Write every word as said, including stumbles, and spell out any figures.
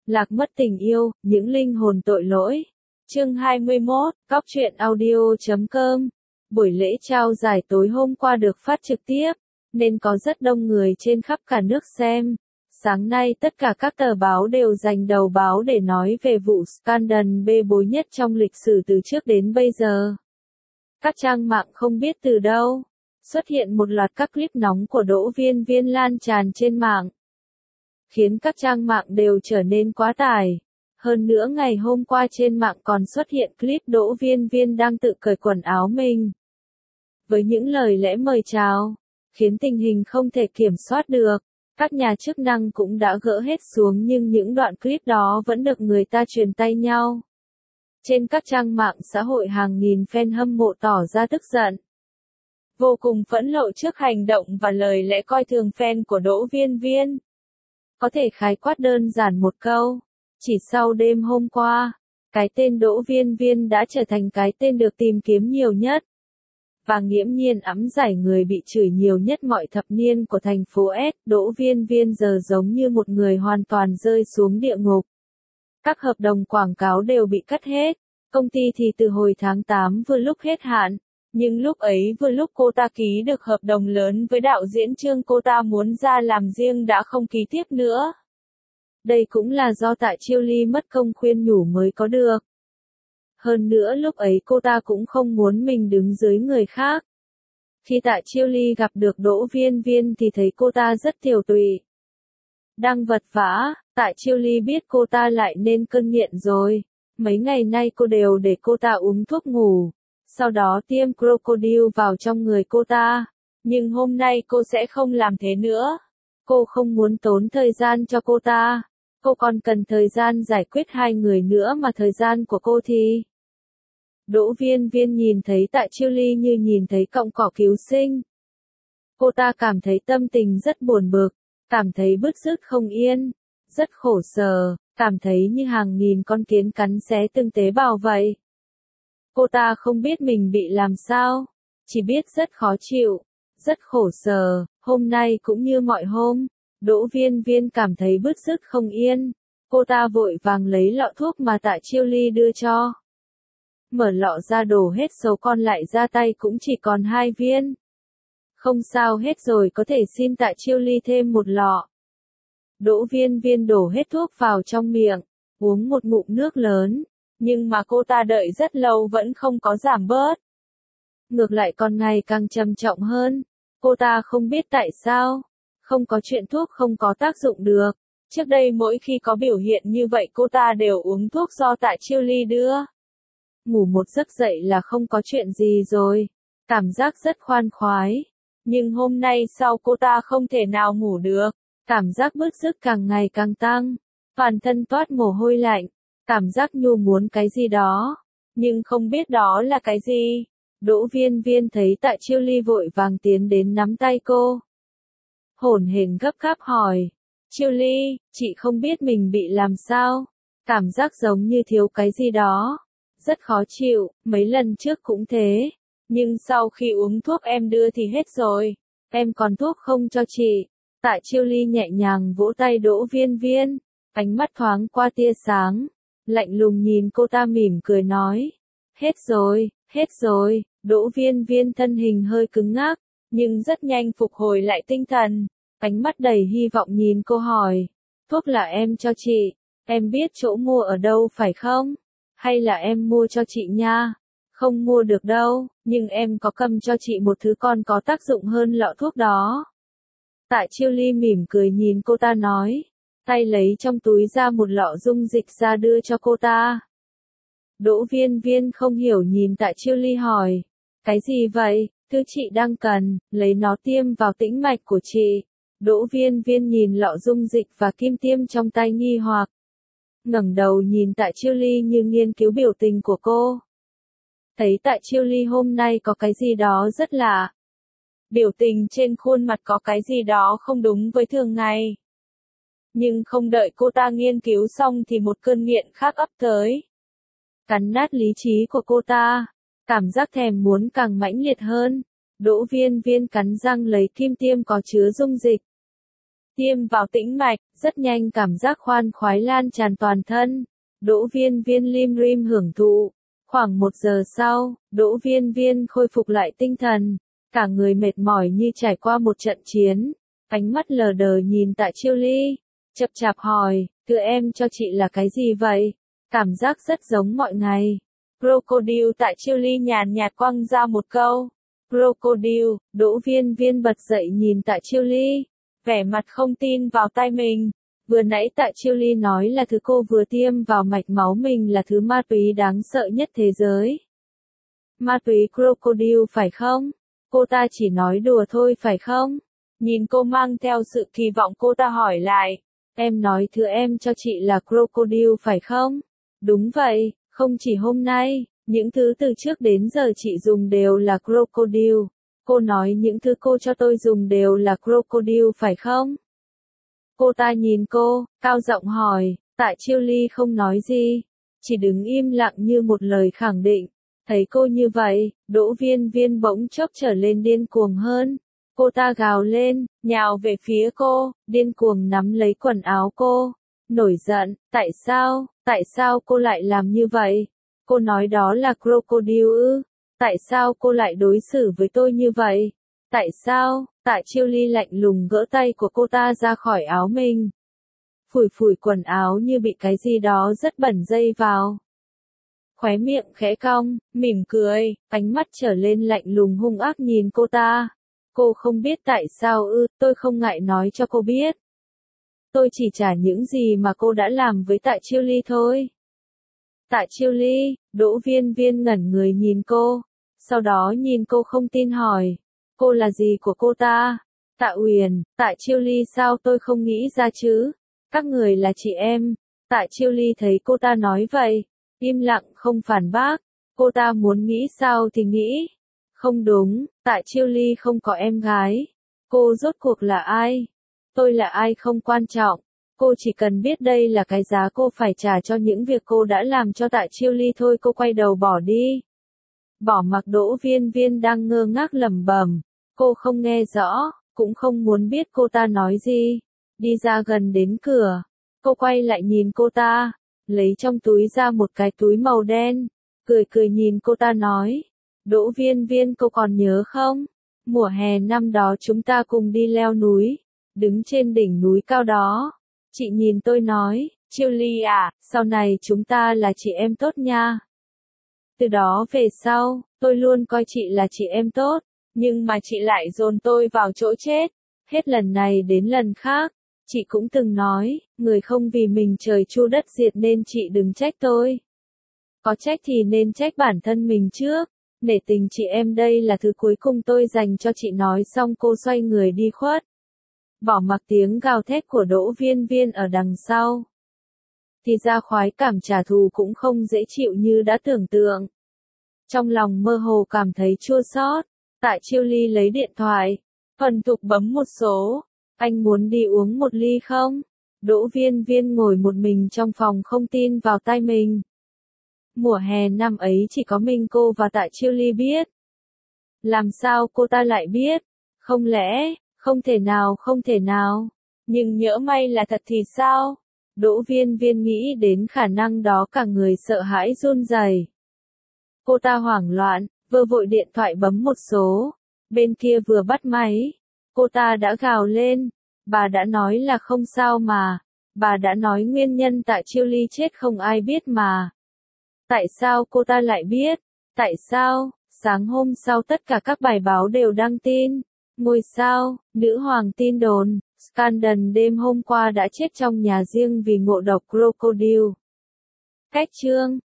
Lạc mất tình yêu, những linh hồn tội lỗi. Chương hai mươi mốt, Cóc truyện audio chấm com. Buổi lễ trao giải tối hôm qua được phát trực tiếp, nên có rất đông người trên khắp cả nước xem. Sáng nay tất cả các tờ báo đều dành đầu báo để nói về vụ scandal bê bối nhất trong lịch sử từ trước đến bây giờ. Các trang mạng không biết từ đâu, xuất hiện một loạt các clip nóng của Đỗ Viên Viên lan tràn trên mạng, khiến các trang mạng đều trở nên quá tải. Hơn nữa ngày hôm qua trên mạng còn xuất hiện clip Đỗ Viên Viên đang tự cởi quần áo mình, với những lời lẽ mời chào, khiến tình hình không thể kiểm soát được. Các nhà chức năng cũng đã gỡ hết xuống nhưng những đoạn clip đó vẫn được người ta truyền tay nhau. Trên các trang mạng xã hội hàng nghìn fan hâm mộ tỏ ra tức giận, vô cùng phẫn nộ trước hành động và lời lẽ coi thường fan của Đỗ Viên Viên. Có thể khái quát đơn giản một câu, chỉ sau đêm hôm qua, cái tên Đỗ Viên Viên đã trở thành cái tên được tìm kiếm nhiều nhất, và nghiễm nhiên ẵm giải người bị chửi nhiều nhất mọi thập niên của thành phố S. Đỗ Viên Viên giờ giống như một người hoàn toàn rơi xuống địa ngục. Các hợp đồng quảng cáo đều bị cắt hết, công ty thì từ hồi tháng tám vừa lúc hết hạn, nhưng lúc ấy vừa lúc cô ta ký được hợp đồng lớn với đạo diễn Trương cô ta muốn ra làm riêng đã không ký tiếp nữa. Đây cũng là do Tạ Chiêu Ly mất công khuyên nhủ mới có được. Hơn nữa lúc ấy cô ta cũng không muốn mình đứng dưới người khác. Khi Tạ Chiêu Ly gặp được Đỗ Viên Viên thì thấy cô ta rất tiều tụy, đang vật vã. Tạ Chiêu Ly biết cô ta lại nên cơn nghiện rồi. Mấy ngày nay cô đều để cô ta uống thuốc ngủ, sau đó tiêm crocodile vào trong người cô ta. Nhưng hôm nay cô sẽ không làm thế nữa. Cô không muốn tốn thời gian cho cô ta. Cô còn cần thời gian giải quyết hai người nữa mà thời gian của cô thì... Đỗ Viên Viên nhìn thấy Tạ Chiêu Ly như nhìn thấy cọng cỏ cứu sinh. Cô ta cảm thấy tâm tình rất buồn bực, cảm thấy bứt rứt không yên, rất khổ sở, cảm thấy như hàng nghìn con kiến cắn xé từng tế bào vậy. Cô ta không biết mình bị làm sao, chỉ biết rất khó chịu, rất khổ sở. Hôm nay cũng như mọi hôm, Đỗ Viên Viên cảm thấy bứt rứt không yên. Cô ta vội vàng lấy lọ thuốc mà Tạ Chiêu Ly đưa cho. Mở lọ ra đổ hết số còn lại ra tay cũng chỉ còn hai viên. Không sao hết rồi, có thể xin Tạ Chiêu Ly thêm một lọ. Đỗ Viên Viên đổ hết thuốc vào trong miệng, uống một ngụm nước lớn, nhưng mà cô ta đợi rất lâu vẫn không có giảm bớt. Ngược lại còn ngày càng trầm trọng hơn. Cô ta không biết tại sao, không có chuyện thuốc không có tác dụng được. Trước đây mỗi khi có biểu hiện như vậy cô ta đều uống thuốc do Tạ Chiêu Ly đưa. Ngủ một giấc dậy là không có chuyện gì rồi, cảm giác rất khoan khoái. Nhưng hôm nay sau cô ta không thể nào ngủ được, cảm giác bứt rứt càng ngày càng tăng, toàn thân toát mồ hôi lạnh, cảm giác nhu muốn cái gì đó, nhưng không biết đó là cái gì. Đỗ Viên Viên thấy Tạ Chiêu Ly vội vàng tiến đến nắm tay cô, hổn hển gấp gáp hỏi, Chiêu Ly, chị không biết mình bị làm sao, cảm giác giống như thiếu cái gì đó, rất khó chịu, mấy lần trước cũng thế, nhưng sau khi uống thuốc em đưa thì hết rồi, em còn thuốc không cho chị. Tạ Chiêu Ly nhẹ nhàng vỗ tay Đỗ Viên Viên, ánh mắt thoáng qua tia sáng, lạnh lùng nhìn cô ta mỉm cười nói, hết rồi, hết rồi. Đỗ Viên Viên thân hình hơi cứng ngắc, nhưng rất nhanh phục hồi lại tinh thần, ánh mắt đầy hy vọng nhìn cô hỏi, thuốc là em cho chị, em biết chỗ mua ở đâu phải không? Hay là em mua cho chị nha? Không mua được đâu, nhưng em có cầm cho chị một thứ còn có tác dụng hơn lọ thuốc đó. Tạ Chiêu Ly mỉm cười nhìn cô ta nói, tay lấy trong túi ra một lọ dung dịch ra đưa cho cô ta. Đỗ Viên Viên không hiểu nhìn Tạ Chiêu Ly hỏi, cái gì vậy? Thứ chị đang cần, lấy nó tiêm vào tĩnh mạch của chị. Đỗ Viên Viên nhìn lọ dung dịch và kim tiêm trong tay nghi hoặc, ngẩng đầu nhìn Tạ Chiêu Ly như nghiên cứu biểu tình của cô. Thấy Tạ Chiêu Ly hôm nay có cái gì đó rất lạ. Biểu tình trên khuôn mặt có cái gì đó không đúng với thường ngày. Nhưng không đợi cô ta nghiên cứu xong thì một cơn nghiện khác ập tới, cắn nát lý trí của cô ta. Cảm giác thèm muốn càng mãnh liệt hơn. Đỗ Viên Viên cắn răng lấy kim tiêm có chứa dung dịch, tiêm vào tĩnh mạch, rất nhanh cảm giác khoan khoái lan tràn toàn thân. Đỗ Viên Viên lim rim hưởng thụ. Khoảng một giờ sau, Đỗ Viên Viên khôi phục lại tinh thần, cả người mệt mỏi như trải qua một trận chiến, ánh mắt lờ đờ nhìn Tạ Chiêu Ly, chậm chạp hỏi, "Thứ em cho chị là cái gì vậy?" Cảm giác rất giống mọi ngày. Crocodile. Tạ Chiêu Ly nhàn nhạt quăng ra một câu. Crocodile. Đỗ Viên Viên bật dậy nhìn Tạ Chiêu Ly, vẻ mặt không tin vào tai mình. Vừa nãy Tạ Chiêu Ly nói là thứ cô vừa tiêm vào mạch máu mình là thứ ma túy đáng sợ nhất thế giới. Ma túy Crocodile phải không? Cô ta chỉ nói đùa thôi phải không? Nhìn cô mang theo sự kỳ vọng cô ta hỏi lại. Em nói thứ em cho chị là Crocodile phải không? Đúng vậy, không chỉ hôm nay, những thứ từ trước đến giờ chị dùng đều là Crocodile. Cô nói những thứ cô cho tôi dùng đều là Crocodile phải không? Cô ta nhìn cô, cao giọng hỏi. Tạ Chiêu Ly không nói gì, chỉ đứng im lặng như một lời khẳng định. Thấy cô như vậy, Đỗ Viên Viên bỗng chốc trở lên điên cuồng hơn. Cô ta gào lên, nhào về phía cô, điên cuồng nắm lấy quần áo cô. Nổi giận, tại sao, tại sao cô lại làm như vậy? Cô nói đó là Crocodile ư? Tại sao cô lại đối xử với tôi như vậy? Tại sao? Tạ Chiêu Ly lạnh lùng gỡ tay của cô ta ra khỏi áo mình. Phủi phủi quần áo như bị cái gì đó rất bẩn dây vào. Khóe miệng khẽ cong, mỉm cười, ánh mắt trở lên lạnh lùng hung ác nhìn cô ta. Cô không biết tại sao ư, tôi không ngại nói cho cô biết. Tôi chỉ trả những gì mà cô đã làm với Tạ Chiêu Ly thôi. Tạ Chiêu Ly. Đỗ Viên Viên ngẩn người nhìn cô, sau đó nhìn cô không tin hỏi. Cô là gì của cô ta? Tạ Uyển. Tạ Chiêu Ly. Sao tôi không nghĩ ra chứ? Các người là chị em. Tạ Chiêu Ly thấy cô ta nói vậy, im lặng không phản bác. Cô ta muốn nghĩ sao thì nghĩ. Không đúng, Tạ Chiêu Ly không có em gái. Cô rốt cuộc là ai? Tôi là ai không quan trọng. Cô chỉ cần biết đây là cái giá cô phải trả cho những việc cô đã làm cho Tạ Chiêu Ly thôi. Cô quay đầu bỏ đi. Bỏ mặc Đỗ Viên Viên đang ngơ ngác lẩm bẩm. Cô không nghe rõ, cũng không muốn biết cô ta nói gì. Đi ra gần đến cửa, cô quay lại nhìn cô ta, lấy trong túi ra một cái túi màu đen, cười cười nhìn cô ta nói. Đỗ Viên Viên, cô còn nhớ không? Mùa hè năm đó chúng ta cùng đi leo núi, đứng trên đỉnh núi cao đó. Chị nhìn tôi nói, Chiêu Ly à, sau này chúng ta là chị em tốt nha. Từ đó về sau, tôi luôn coi chị là chị em tốt, nhưng mà chị lại dồn tôi vào chỗ chết. Hết lần này đến lần khác, chị cũng từng nói, người không vì mình trời chu đất diệt nên chị đừng trách tôi. Có trách thì nên trách bản thân mình trước. Nể tình chị em đây là thứ cuối cùng tôi dành cho chị. Nói xong cô xoay người đi khuất. Bỏ mặc tiếng gào thét của Đỗ Viên Viên ở đằng sau. Thì ra khoái cảm trả thù cũng không dễ chịu như đã tưởng tượng. Trong lòng mơ hồ cảm thấy chua xót. Tạ Chiêu Ly lấy điện thoại, thuần thục bấm một số. Anh muốn đi uống một ly không? Đỗ Viên Viên ngồi một mình trong phòng không tin vào tai mình. Mùa hè năm ấy chỉ có mình cô và Tạ Chiêu Ly biết. Làm sao cô ta lại biết? Không lẽ, không thể nào không thể nào. Nhưng nhỡ may là thật thì sao? Đỗ Viên Viên nghĩ đến khả năng đó cả người sợ hãi run rẩy. Cô ta hoảng loạn, vừa vội điện thoại bấm một số. Bên kia vừa bắt máy, cô ta đã gào lên. Bà đã nói là không sao mà. Bà đã nói nguyên nhân Tạ Chiêu Ly chết không ai biết mà. Tại sao cô ta lại biết? Tại sao? Sáng hôm sau tất cả các bài báo đều đăng tin. Ngôi sao, nữ hoàng tin đồn, Scandal đêm hôm qua đã chết trong nhà riêng vì ngộ độc Crocodile. Cách chương